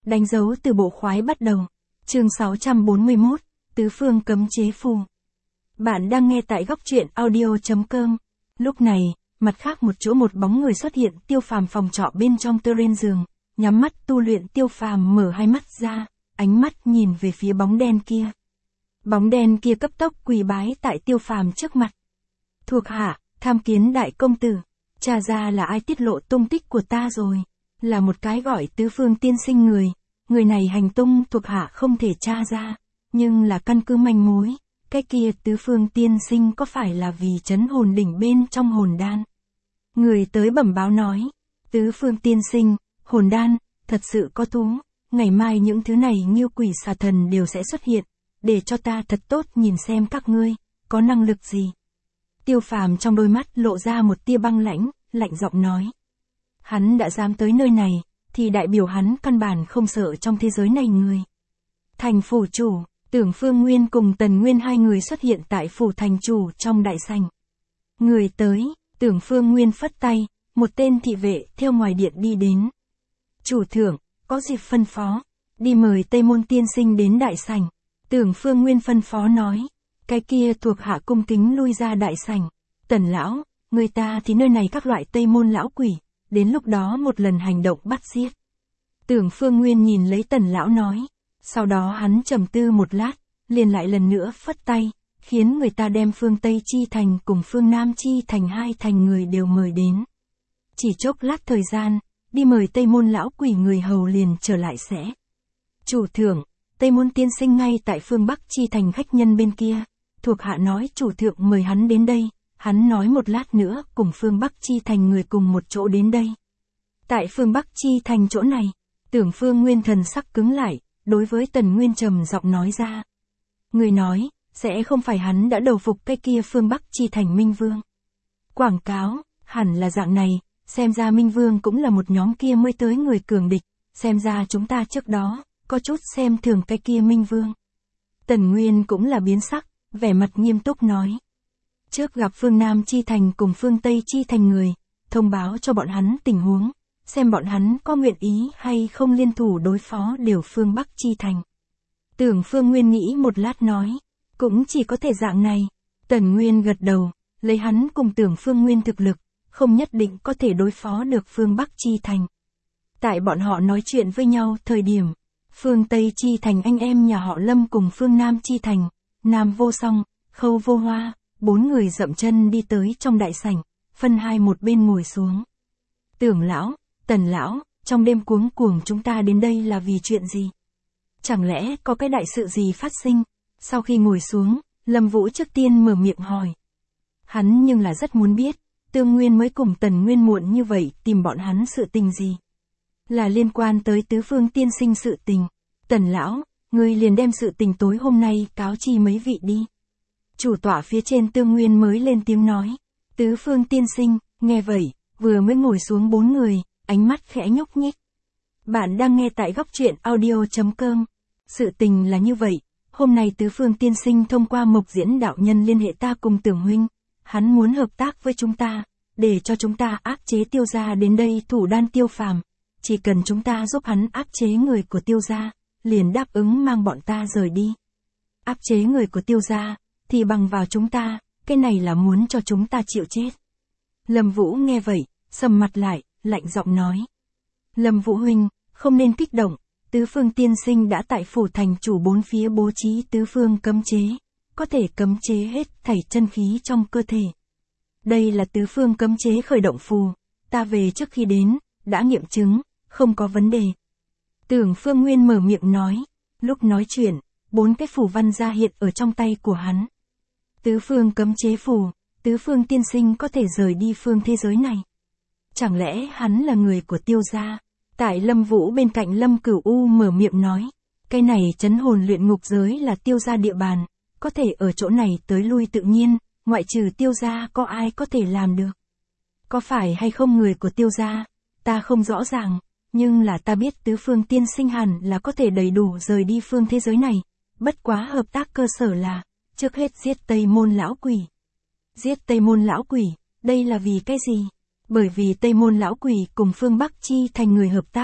Đánh dấu từ bộ khoái bắt đầu. Chương 641, Tứ phương cấm chế phù. Bạn đang nghe tại góc truyện audio.com. Lúc này, mặt khác một chỗ một bóng người xuất hiện. Tiêu Phàm phòng trọ bên trong terrain giường, nhắm mắt tu luyện. Tiêu Phàm mở hai mắt ra, ánh mắt nhìn về phía bóng đen kia. Bóng đen kia cấp tốc quỳ bái tại Tiêu Phàm trước mặt. Thuộc hạ, tham kiến đại công tử. Tra ra là ai tiết lộ tung tích của ta rồi? Là một cái gọi Tứ Phương tiên sinh người. Người này hành tung thuộc hạ không thể tra ra, nhưng là căn cứ manh mối. Cái kia Tứ Phương tiên sinh có phải là vì trấn hồn đỉnh bên trong hồn đan? Người tới bẩm báo nói, Tứ Phương tiên sinh, hồn đan, thật sự có thú. Ngày mai những thứ này như quỷ xà thần đều sẽ xuất hiện, để cho ta thật tốt nhìn xem các ngươi, có năng lực gì. Tiêu Phàm trong đôi mắt lộ ra một tia băng lãnh, lạnh giọng nói. Hắn đã dám tới nơi này, thì đại biểu hắn căn bản không sợ trong thế giới này người. Thành phủ chủ, Tưởng Phương Nguyên cùng Tần Nguyên hai người xuất hiện tại phủ thành chủ trong đại sảnh. Người tới, Tưởng Phương Nguyên phất tay, một tên thị vệ theo ngoài điện đi đến. Chủ thượng, có dịp phân phó, đi mời Tây Môn tiên sinh đến đại sảnh. Tưởng Phương Nguyên phân phó nói, cái kia thuộc hạ cung kính lui ra đại sảnh. Tần lão, người ta thì nơi này các loại Tây Môn lão quỷ, đến lúc đó một lần hành động bắt giết. Tưởng Phương Nguyên nhìn lấy Tần lão nói, sau đó hắn trầm tư một lát, liền lại lần nữa phất tay, khiến người ta đem phương Tây Chi Thành cùng phương Nam Chi Thành hai thành người đều mời đến. Chỉ chốc lát thời gian, đi mời Tây Môn lão quỷ người hầu liền trở lại sẽ. Chủ thượng, Tây Môn tiên sinh ngay tại phương Bắc Chi Thành khách nhân bên kia, thuộc hạ nói chủ thượng mời hắn đến đây. Hắn nói một lát nữa cùng phương Bắc Chi Thành người cùng một chỗ đến đây. Tại phương Bắc Chi Thành chỗ này, Tưởng Phương Nguyên thần sắc cứng lại, đối với Tần Nguyên trầm giọng nói ra. Người nói, sẽ không phải hắn đã đầu phục cái kia phương Bắc Chi Thành Minh Vương. Quảng cáo, hẳn là dạng này, xem ra Minh Vương cũng là một nhóm kia mới tới người cường địch, xem ra chúng ta trước đó, có chút xem thường cái kia Minh Vương. Tần Nguyên cũng là biến sắc, vẻ mặt nghiêm túc nói. Trước gặp phương Nam Chi Thành cùng phương Tây Chi Thành người, thông báo cho bọn hắn tình huống, xem bọn hắn có nguyện ý hay không liên thủ đối phó đều phương Bắc Chi Thành. Tưởng Phương Nguyên nghĩ một lát nói, cũng chỉ có thể dạng này. Tần Nguyên gật đầu, lấy hắn cùng Tưởng Phương Nguyên thực lực, không nhất định có thể đối phó được phương Bắc Chi Thành. Tại bọn họ nói chuyện với nhau thời điểm, phương Tây Chi Thành anh em nhà họ Lâm cùng phương Nam Chi Thành, Nam Vô Song, Khâu Vô Hoa, 4 người dậm chân đi tới trong đại sảnh, phân hai một bên ngồi xuống. Tưởng lão, Tần lão, trong đêm cuống cuồng chúng ta đến đây là vì chuyện gì? Chẳng lẽ có cái đại sự gì phát sinh? Sau khi ngồi xuống, Lâm Vũ trước tiên mở miệng hỏi. Hắn nhưng là rất muốn biết, Tương Nguyên mới cùng Tần Nguyên muộn như vậy tìm bọn hắn sự tình gì? Là liên quan tới Tứ Phương tiên sinh sự tình. Tần lão, ngươi liền đem sự tình tối hôm nay cáo chi mấy vị đi. Chủ tọa phía trên Tương Nguyên mới lên tiếng nói. Tứ Phương tiên sinh, nghe vậy, vừa mới ngồi xuống 4 người, ánh mắt khẽ nhúc nhích. Bạn đang nghe tại góc truyện audio.com. Sự tình là như vậy, hôm nay Tứ Phương tiên sinh thông qua Mộc Diễn đạo nhân liên hệ ta cùng Tưởng huynh. Hắn muốn hợp tác với chúng ta, để cho chúng ta áp chế Tiêu gia đến đây thủ đan Tiêu Phàm. Chỉ cần chúng ta giúp hắn áp chế người của Tiêu gia, liền đáp ứng mang bọn ta rời đi. Áp chế người của Tiêu gia, thì bằng vào chúng ta, cái này là muốn cho chúng ta chịu chết. Lâm Vũ nghe vậy, sầm mặt lại, lạnh giọng nói. Lâm Vũ huynh, không nên kích động, Tứ Phương tiên sinh đã tại phủ thành chủ 4 phía bố trí Tứ Phương cấm chế, có thể cấm chế hết thảy chân khí trong cơ thể. Đây là Tứ Phương cấm chế khởi động phù, ta về trước khi đến, đã nghiệm chứng, không có vấn đề. Tưởng Phương Nguyên mở miệng nói, lúc nói chuyện, 4 cái phù văn ra hiện ở trong tay của hắn. Tứ Phương cấm chế phù, Tứ Phương tiên sinh có thể rời đi phương thế giới này. Chẳng lẽ hắn là người của Tiêu gia? Tại Lâm Vũ bên cạnh Lâm Cửu U mở miệng nói, cái này trấn hồn luyện ngục giới là Tiêu gia địa bàn, có thể ở chỗ này tới lui tự nhiên, ngoại trừ Tiêu gia có ai có thể làm được. Có phải hay không người của Tiêu gia, ta không rõ ràng, nhưng là ta biết Tứ Phương tiên sinh hẳn là có thể đầy đủ rời đi phương thế giới này, bất quá hợp tác cơ sở là, trước hết giết Tây Môn lão quỷ. Giết Tây Môn lão quỷ, đây là vì cái gì? Bởi vì Tây Môn lão quỷ cùng phương Bắc Chi Thành người hợp tác,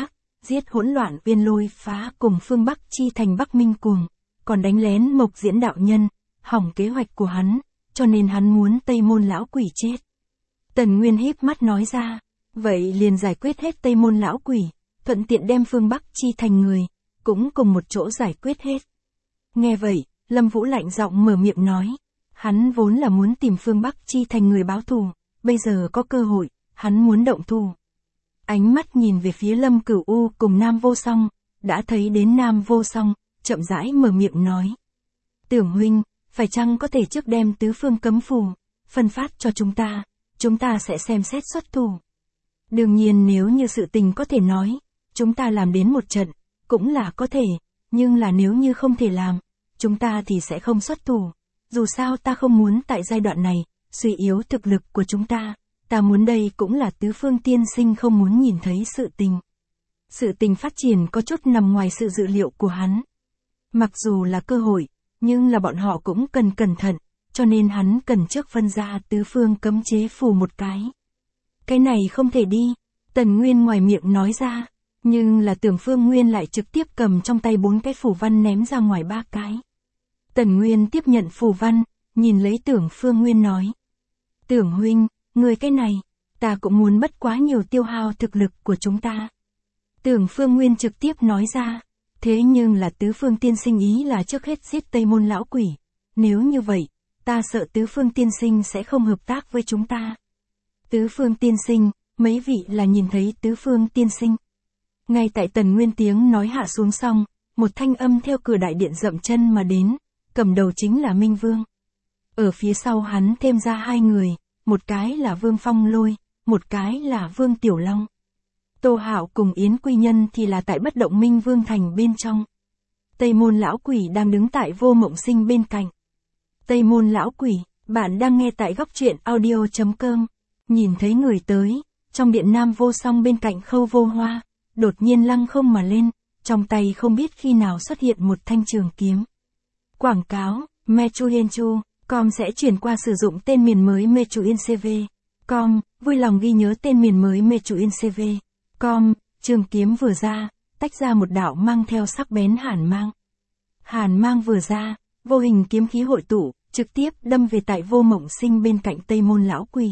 giết hỗn loạn Uyên Lôi Phá cùng phương Bắc chi thành Bắc Minh Cuồng, còn đánh lén Mộc Diễn đạo nhân, hỏng kế hoạch của hắn, cho nên hắn muốn Tây Môn lão quỷ chết. Tần Nguyên híp mắt nói ra, vậy liền giải quyết hết Tây Môn lão quỷ, thuận tiện đem phương Bắc chi thành người, cũng cùng một chỗ giải quyết hết. Nghe vậy, Lâm Vũ lạnh giọng mở miệng nói, hắn vốn là muốn tìm phương Bắc chi thành người báo thù, bây giờ có cơ hội, hắn muốn động thủ. Ánh mắt nhìn về phía Lâm Cửu U cùng Nam Vô Song, đã thấy đến Nam Vô Song, chậm rãi mở miệng nói. Tưởng huynh, phải chăng có thể trước đem tứ phương cấm phù, phân phát cho chúng ta sẽ xem xét xuất thủ. Đương nhiên nếu như sự tình có thể nói, chúng ta làm đến một trận, cũng là có thể, nhưng là nếu như không thể làm, chúng ta thì sẽ không xuất thủ. Dù sao ta không muốn tại giai đoạn này, suy yếu thực lực của chúng ta muốn đây cũng là tứ phương tiên sinh không muốn nhìn thấy sự tình. Sự tình phát triển có chút nằm ngoài sự dự liệu của hắn. Mặc dù là cơ hội, nhưng là bọn họ cũng cần cẩn thận, cho nên hắn cần trước phân ra tứ phương cấm chế phù một cái. Cái này không thể đi, Tần Nguyên ngoài miệng nói ra, nhưng là Tưởng Phương Nguyên lại trực tiếp cầm trong tay 4 cái phù văn ném ra ngoài 3 cái. Tần Nguyên tiếp nhận phù văn, nhìn lấy Tưởng Phương Nguyên nói. Tưởng huynh, người cái này, ta cũng muốn bất quá nhiều tiêu hao thực lực của chúng ta. Tưởng Phương Nguyên trực tiếp nói ra, thế nhưng là tứ phương tiên sinh ý là trước hết giết Tây Môn lão quỷ. Nếu như vậy, ta sợ tứ phương tiên sinh sẽ không hợp tác với chúng ta. Tứ phương tiên sinh, mấy vị là nhìn thấy tứ phương tiên sinh. Ngay tại Tần Nguyên tiếng nói hạ xuống xong, một thanh âm theo cửa đại điện dậm chân mà đến, cầm đầu chính là Minh Vương. Ở phía sau hắn thêm ra 2 người, một cái là Vương Phong Lôi, một cái là Vương Tiểu Long. Tô Hạo cùng Yến Quy Nhân thì là tại Bất Động Minh Vương thành bên trong. Tây Môn lão quỷ đang đứng tại Vô Mộng Sinh bên cạnh. Tây Môn lão quỷ, bạn đang nghe tại góc truyện audio.com. Nhìn thấy người tới, trong điện Nam Vô Song bên cạnh Khâu Vô Hoa, đột nhiên lăng không mà lên, trong tay không biết khi nào xuất hiện một thanh trường kiếm. Quảng cáo, Mechuyenchu.com sẽ chuyển qua sử dụng tên miền mới Mechuyencv.com, vui lòng ghi nhớ tên miền mới Mechuyencv.com, trường kiếm vừa ra, tách ra một đạo mang theo sắc bén hàn mang. Hàn mang vừa ra, vô hình kiếm khí hội tụ, trực tiếp đâm về tại Vô Mộng Sinh bên cạnh Tây Môn lão quỷ.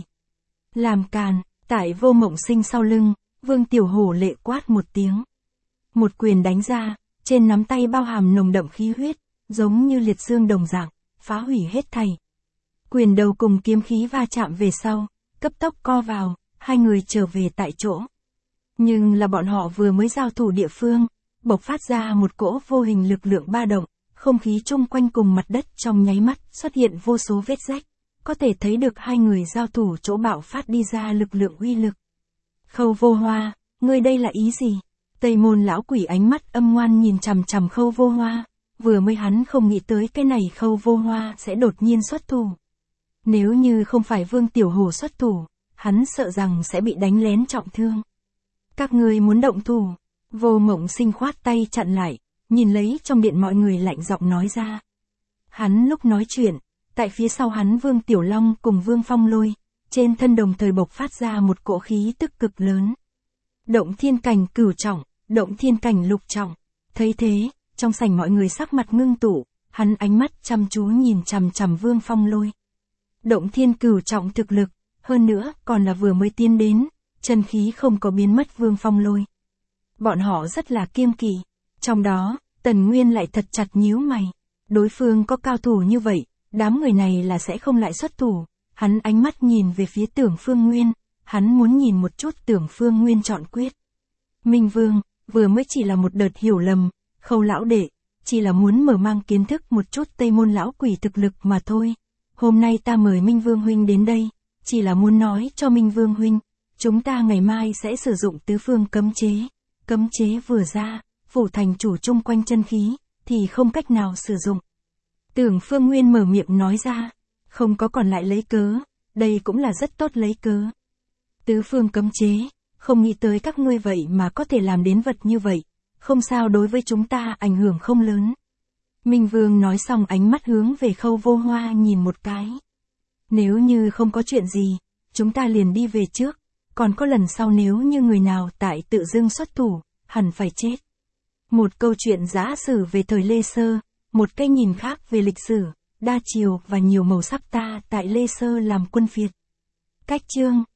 Làm càn, tại Vô Mộng Sinh sau lưng, Vương Tiểu Hổ lệ quát một tiếng. Một quyền đánh ra, trên nắm tay bao hàm nồng đậm khí huyết, giống như liệt dương đồng dạng, phá hủy hết thảy. Quyền đầu cùng kiếm khí va chạm về sau, cấp tốc co vào, 2 người trở về tại chỗ. Nhưng là bọn họ vừa mới giao thủ địa phương, bộc phát ra một cỗ vô hình lực lượng ba động, không khí chung quanh cùng mặt đất trong nháy mắt xuất hiện vô số vết rách, có thể thấy được 2 người giao thủ chỗ bạo phát đi ra lực lượng uy lực. Khâu Vô Hoa, ngươi đây là ý gì? Tây Môn lão quỷ ánh mắt âm ngoan nhìn chằm chằm Khâu Vô Hoa, vừa mới hắn không nghĩ tới cái này Khâu Vô Hoa sẽ đột nhiên xuất thủ. Nếu như không phải Vương Tiểu Hổ xuất thủ, hắn sợ rằng sẽ bị đánh lén trọng thương. Các ngươi muốn động thủ? Vô Mộng Sinh khoát tay chặn lại, nhìn lấy trong điện mọi người lạnh giọng nói ra. Hắn lúc nói chuyện, tại phía sau hắn Vương Tiểu Long cùng Vương Phong Lôi, trên thân đồng thời bộc phát ra một cỗ khí tức cực lớn. Động thiên cảnh cửu trọng, động thiên cảnh lục trọng. Thấy thế, trong sảnh mọi người sắc mặt ngưng tụ, hắn ánh mắt chăm chú nhìn chằm chằm Vương Phong Lôi. Động thiên cửu trọng thực lực, hơn nữa còn là vừa mới tiến đến, chân khí không có biến mất Vương Phong Lôi. Bọn họ rất là kiêng kỵ, trong đó, Tần Nguyên lại thật chặt nhíu mày. Đối phương có cao thủ như vậy, đám người này là sẽ không lại xuất thủ. Hắn ánh mắt nhìn về phía Tưởng Phương Nguyên, hắn muốn nhìn một chút Tưởng Phương Nguyên chọn quyết. Minh Vương, vừa mới chỉ là một đợt hiểu lầm, Khâu lão đệ, chỉ là muốn mở mang kiến thức một chút Tây Môn lão quỷ thực lực mà thôi. Hôm nay ta mời Minh Vương huynh đến đây, chỉ là muốn nói cho Minh Vương huynh, chúng ta ngày mai sẽ sử dụng tứ phương cấm chế vừa ra, phủ thành chủ chung quanh chân khí, thì không cách nào sử dụng. Tưởng Phương Nguyên mở miệng nói ra, không có còn lại lấy cớ, đây cũng là rất tốt lấy cớ. Tứ phương cấm chế, không nghĩ tới các ngươi vậy mà có thể làm đến vật như vậy, không sao đối với chúng ta ảnh hưởng không lớn. Minh Vương nói xong ánh mắt hướng về Khâu Vô Hoa nhìn một cái. Nếu như không có chuyện gì, chúng ta liền đi về trước, còn có lần sau nếu như người nào tại tự dưng xuất thủ, hẳn phải chết. Một câu chuyện giả sử về thời Lê Sơ, một cái nhìn khác về lịch sử, đa chiều và nhiều màu sắc ta tại Lê Sơ làm quân Việt. Cách chương